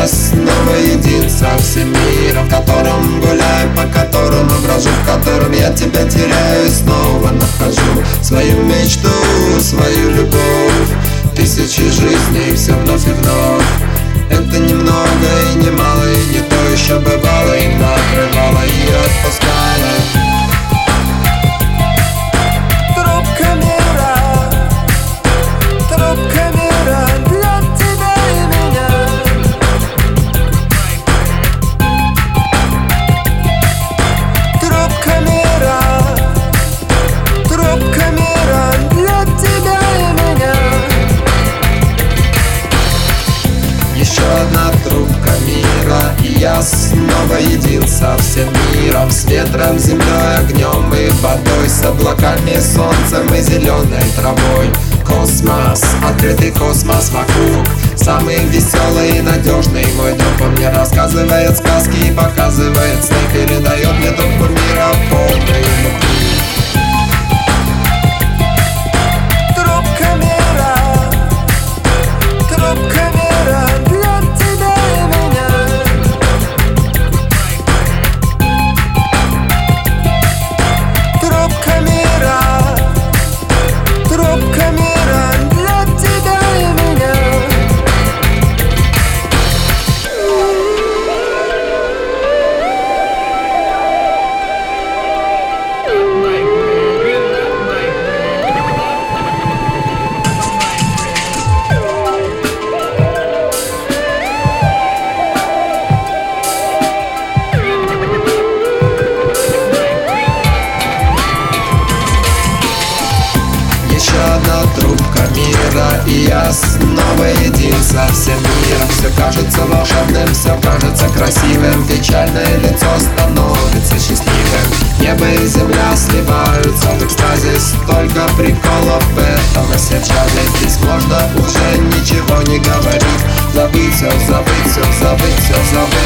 я снова един со всем миром, в котором гуляю, по которому брожу, в котором я тебя теряю и снова нахожу свою мечту, свою любовь. Тысячи жизней, все вновь и вновь. Это немного и немало, и не то еще бывало, и накрывало, и отпускало. Трубка мира для тебя и меня. Трубка мира для тебя и меня. Еще одна трубка мира, и я снова един со всем миром, с ветром, землей, огнем и водой, с облаками, солнцем и зеленой травой. Космос, открытый космос вокруг, самый веселый и надежный мой друг. Он мне рассказывает сказки и показывает сны, передает мне трубку мира полной любви. Трубка мира для тебя и меня. Трубка мира для тебя и меня. Одна трубка мира, и я снова един со всем миром. Все кажется волшебным, все кажется красивым, печальное лицо становится счастливым. Небо и земля сливаются в экстазе, столько приколов в этом и сейчас. Здесь можно уже ничего не говорить, забыть все, забыть все, забыть все, забыть.